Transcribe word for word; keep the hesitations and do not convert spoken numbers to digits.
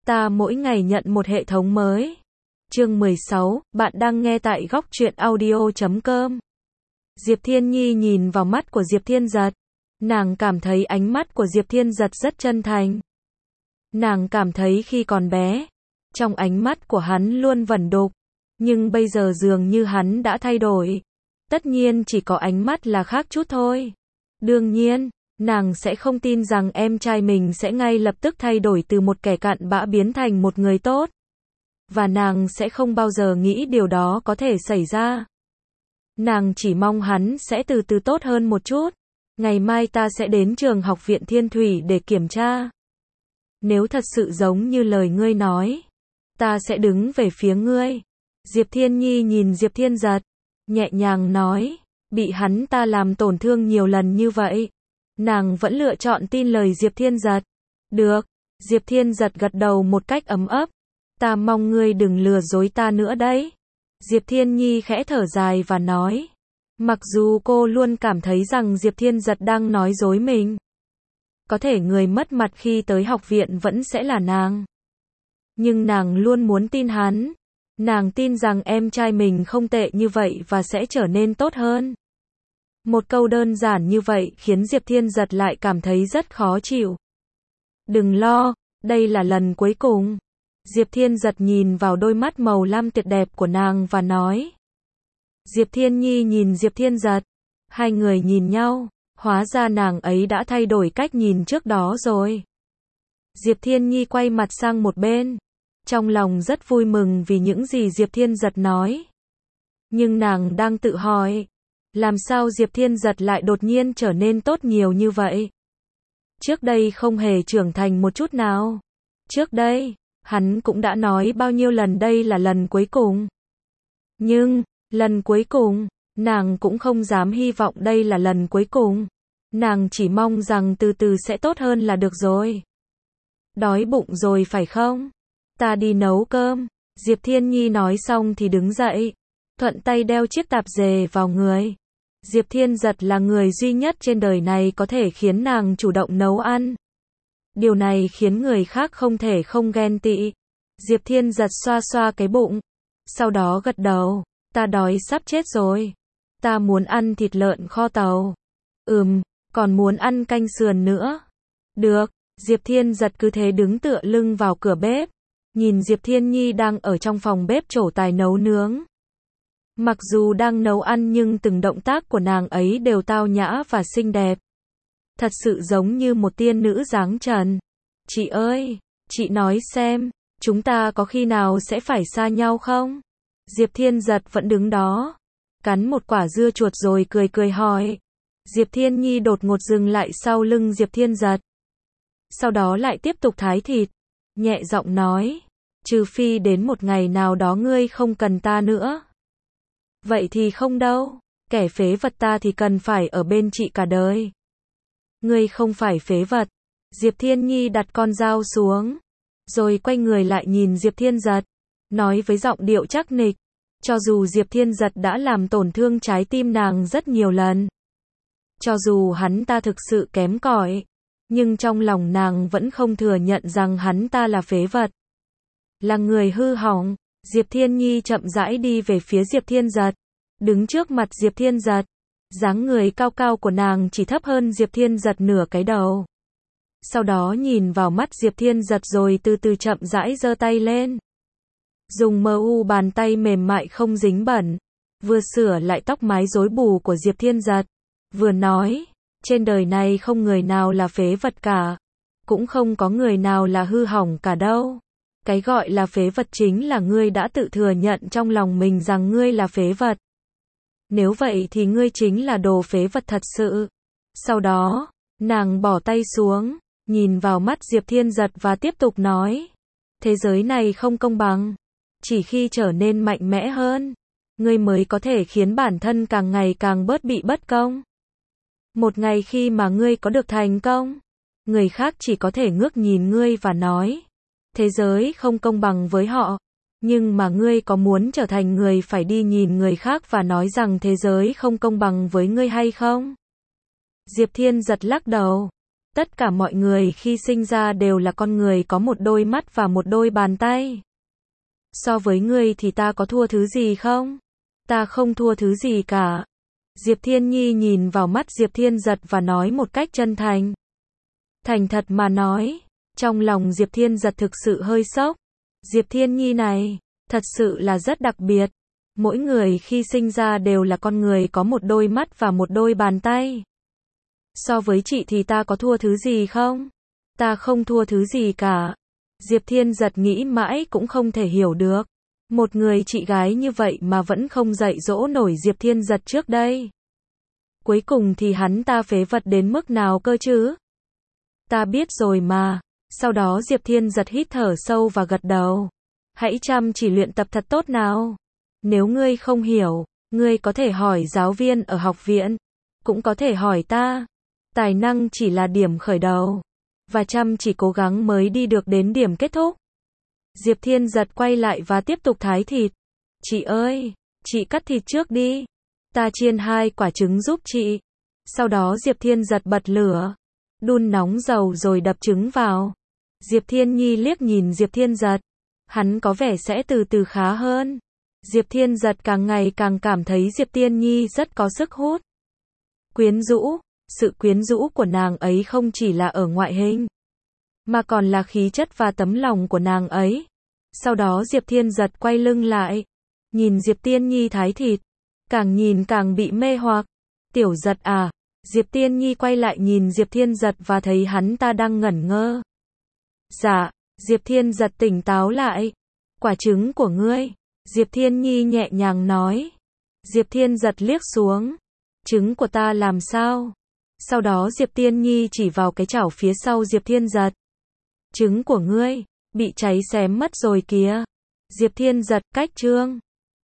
Ta mỗi ngày nhận một hệ thống mới. Chương mười sáu, bạn đang nghe tại góc truyện audio chấm com. Diệp Thiên Nhi nhìn vào mắt của Diệp Thiên Giật. Nàng cảm thấy ánh mắt của Diệp Thiên Giật rất chân thành. Nàng cảm thấy khi còn bé, trong ánh mắt của hắn luôn vẩn đục, nhưng bây giờ dường như hắn đã thay đổi. Tất nhiên chỉ có ánh mắt là khác chút thôi. Đương nhiên, nàng sẽ không tin rằng em trai mình sẽ ngay lập tức thay đổi từ một kẻ cặn bã biến thành một người tốt. Và nàng sẽ không bao giờ nghĩ điều đó có thể xảy ra. Nàng chỉ mong hắn sẽ từ từ tốt hơn một chút. Ngày mai ta sẽ đến trường học viện Thiên Thủy để kiểm tra. Nếu thật sự giống như lời ngươi nói, ta sẽ đứng về phía ngươi. Diệp Thiên Nhi nhìn Diệp Thiên Giật, nhẹ nhàng nói, bị hắn ta làm tổn thương nhiều lần như vậy. Nàng vẫn lựa chọn tin lời Diệp Thiên Giật. Được, Diệp Thiên Giật gật đầu một cách ấm ấp. Ta mong ngươi đừng lừa dối ta nữa đấy. Diệp Thiên Nhi khẽ thở dài và nói. Mặc dù cô luôn cảm thấy rằng Diệp Thiên Giật đang nói dối mình. Có thể người mất mặt khi tới học viện vẫn sẽ là nàng. Nhưng nàng luôn muốn tin hắn. Nàng tin rằng em trai mình không tệ như vậy và sẽ trở nên tốt hơn. Một câu đơn giản như vậy khiến Diệp Thiên Giật lại cảm thấy rất khó chịu. Đừng lo, đây là lần cuối cùng. Diệp Thiên Giật nhìn vào đôi mắt màu lam tuyệt đẹp của nàng và nói. Diệp Thiên Nhi nhìn Diệp Thiên Giật. Hai người nhìn nhau, hóa ra nàng ấy đã thay đổi cách nhìn trước đó rồi. Diệp Thiên Nhi quay mặt sang một bên. Trong lòng rất vui mừng vì những gì Diệp Thiên Giật nói. Nhưng nàng đang tự hỏi. Làm sao Diệp Thiên Giật lại đột nhiên trở nên tốt nhiều như vậy? Trước đây không hề trưởng thành một chút nào. Trước đây, hắn cũng đã nói bao nhiêu lần đây là lần cuối cùng. Nhưng, lần cuối cùng, nàng cũng không dám hy vọng đây là lần cuối cùng. Nàng chỉ mong rằng từ từ sẽ tốt hơn là được rồi. Đói bụng rồi phải không? Ta đi nấu cơm. Diệp Thiên Nhi nói xong thì đứng dậy. Thuận tay đeo chiếc tạp dề vào người. Diệp Thiên Giật là người duy nhất trên đời này có thể khiến nàng chủ động nấu ăn. Điều này khiến người khác không thể không ghen tị. Diệp Thiên Giật xoa xoa cái bụng. Sau đó gật đầu. Ta đói sắp chết rồi. Ta muốn ăn thịt lợn kho tàu. Ừm, còn muốn ăn canh sườn nữa. Được, Diệp Thiên Giật cứ thế đứng tựa lưng vào cửa bếp. Nhìn Diệp Thiên Nhi đang ở trong phòng bếp trổ tài nấu nướng. Mặc dù đang nấu ăn nhưng từng động tác của nàng ấy đều tao nhã và xinh đẹp. Thật sự giống như một tiên nữ dáng trần. Chị ơi, chị nói xem, chúng ta có khi nào sẽ phải xa nhau không? Diệp Thiên Giật vẫn đứng đó, cắn một quả dưa chuột rồi cười cười hỏi. Diệp Thiên Nhi đột ngột dừng lại sau lưng Diệp Thiên Giật. Sau đó lại tiếp tục thái thịt, nhẹ giọng nói, trừ phi đến một ngày nào đó ngươi không cần ta nữa. Vậy thì không đâu, kẻ phế vật ta thì cần phải ở bên chị cả đời. Ngươi không phải phế vật. Diệp Thiên Nhi đặt con dao xuống, rồi quay người lại nhìn Diệp Thiên Giật, nói với giọng điệu chắc nịch. Cho dù Diệp Thiên Giật đã làm tổn thương trái tim nàng rất nhiều lần, cho dù hắn ta thực sự kém cỏi, nhưng trong lòng nàng vẫn không thừa nhận rằng hắn ta là phế vật, là người hư hỏng. Diệp Thiên Nhi chậm rãi đi về phía Diệp Thiên Giật, đứng trước mặt Diệp Thiên Giật. Dáng người cao cao của nàng chỉ thấp hơn Diệp Thiên Giật nửa cái đầu. Sau đó nhìn vào mắt Diệp Thiên Giật rồi từ từ chậm rãi giơ tay lên. Dùng mờ u bàn tay mềm mại không dính bẩn, vừa sửa lại tóc mái rối bù của Diệp Thiên Giật, vừa nói, trên đời này không người nào là phế vật cả, cũng không có người nào là hư hỏng cả đâu. Cái gọi là phế vật chính là ngươi đã tự thừa nhận trong lòng mình rằng ngươi là phế vật. Nếu vậy thì ngươi chính là đồ phế vật thật sự. Sau đó, nàng bỏ tay xuống, nhìn vào mắt Diệp Thiên Giật và tiếp tục nói. Thế giới này không công bằng. Chỉ khi trở nên mạnh mẽ hơn, ngươi mới có thể khiến bản thân càng ngày càng bớt bị bất công. Một ngày khi mà ngươi có được thành công, người khác chỉ có thể ngước nhìn ngươi và nói. Thế giới không công bằng với họ. Nhưng mà ngươi có muốn trở thành người phải đi nhìn người khác và nói rằng thế giới không công bằng với ngươi hay không? Diệp Thiên Giật lắc đầu. Tất cả mọi người khi sinh ra đều là con người có một đôi mắt và một đôi bàn tay. So với ngươi thì ta có thua thứ gì không? Ta không thua thứ gì cả. Diệp Thiên Nhi nhìn vào mắt Diệp Thiên Giật và nói một cách chân thành. Thành thật mà nói, trong lòng Diệp Thiên Giật thực sự hơi sốc. Diệp Thiên Nhi này, thật sự là rất đặc biệt. Mỗi người khi sinh ra đều là con người có một đôi mắt và một đôi bàn tay. So với chị thì ta có thua thứ gì không? Ta không thua thứ gì cả. Diệp Thiên Giật nghĩ mãi cũng không thể hiểu được. Một người chị gái như vậy mà vẫn không dạy dỗ nổi Diệp Thiên Giật trước đây. Cuối cùng thì hắn ta phế vật đến mức nào cơ chứ? Ta biết rồi mà. Sau đó Diệp Thiên Giật hít thở sâu và gật đầu. Hãy chăm chỉ luyện tập thật tốt nào. Nếu ngươi không hiểu, ngươi có thể hỏi giáo viên ở học viện. Cũng có thể hỏi ta. Tài năng chỉ là điểm khởi đầu. Và chăm chỉ cố gắng mới đi được đến điểm kết thúc. Diệp Thiên Giật quay lại và tiếp tục thái thịt. Chị ơi, chị cắt thịt trước đi. Ta chiên hai quả trứng giúp chị. Sau đó Diệp Thiên Giật bật lửa. Đun nóng dầu rồi đập trứng vào. Diệp Thiên Nhi liếc nhìn Diệp Thiên Giật. Hắn có vẻ sẽ từ từ khá hơn. Diệp Thiên Giật càng ngày càng cảm thấy Diệp Thiên Nhi rất có sức hút. Quyến rũ. Sự quyến rũ của nàng ấy không chỉ là ở ngoại hình, mà còn là khí chất và tấm lòng của nàng ấy. Sau đó Diệp Thiên Giật quay lưng lại. Nhìn Diệp Thiên Nhi thái thịt. Càng nhìn càng bị mê hoặc. Tiểu Giật à. Diệp Thiên Nhi quay lại nhìn Diệp Thiên Giật và thấy hắn ta đang ngẩn ngơ. Dạ. Diệp Thiên Giật tỉnh táo lại. Quả trứng của ngươi. Diệp Thiên Nhi nhẹ nhàng nói. Diệp Thiên Giật liếc xuống. Trứng của ta làm sao? Sau đó Diệp Thiên Nhi chỉ vào cái chảo phía sau Diệp Thiên Giật. Trứng của ngươi, bị cháy xém mất rồi kìa. Diệp Thiên Giật, cách trương.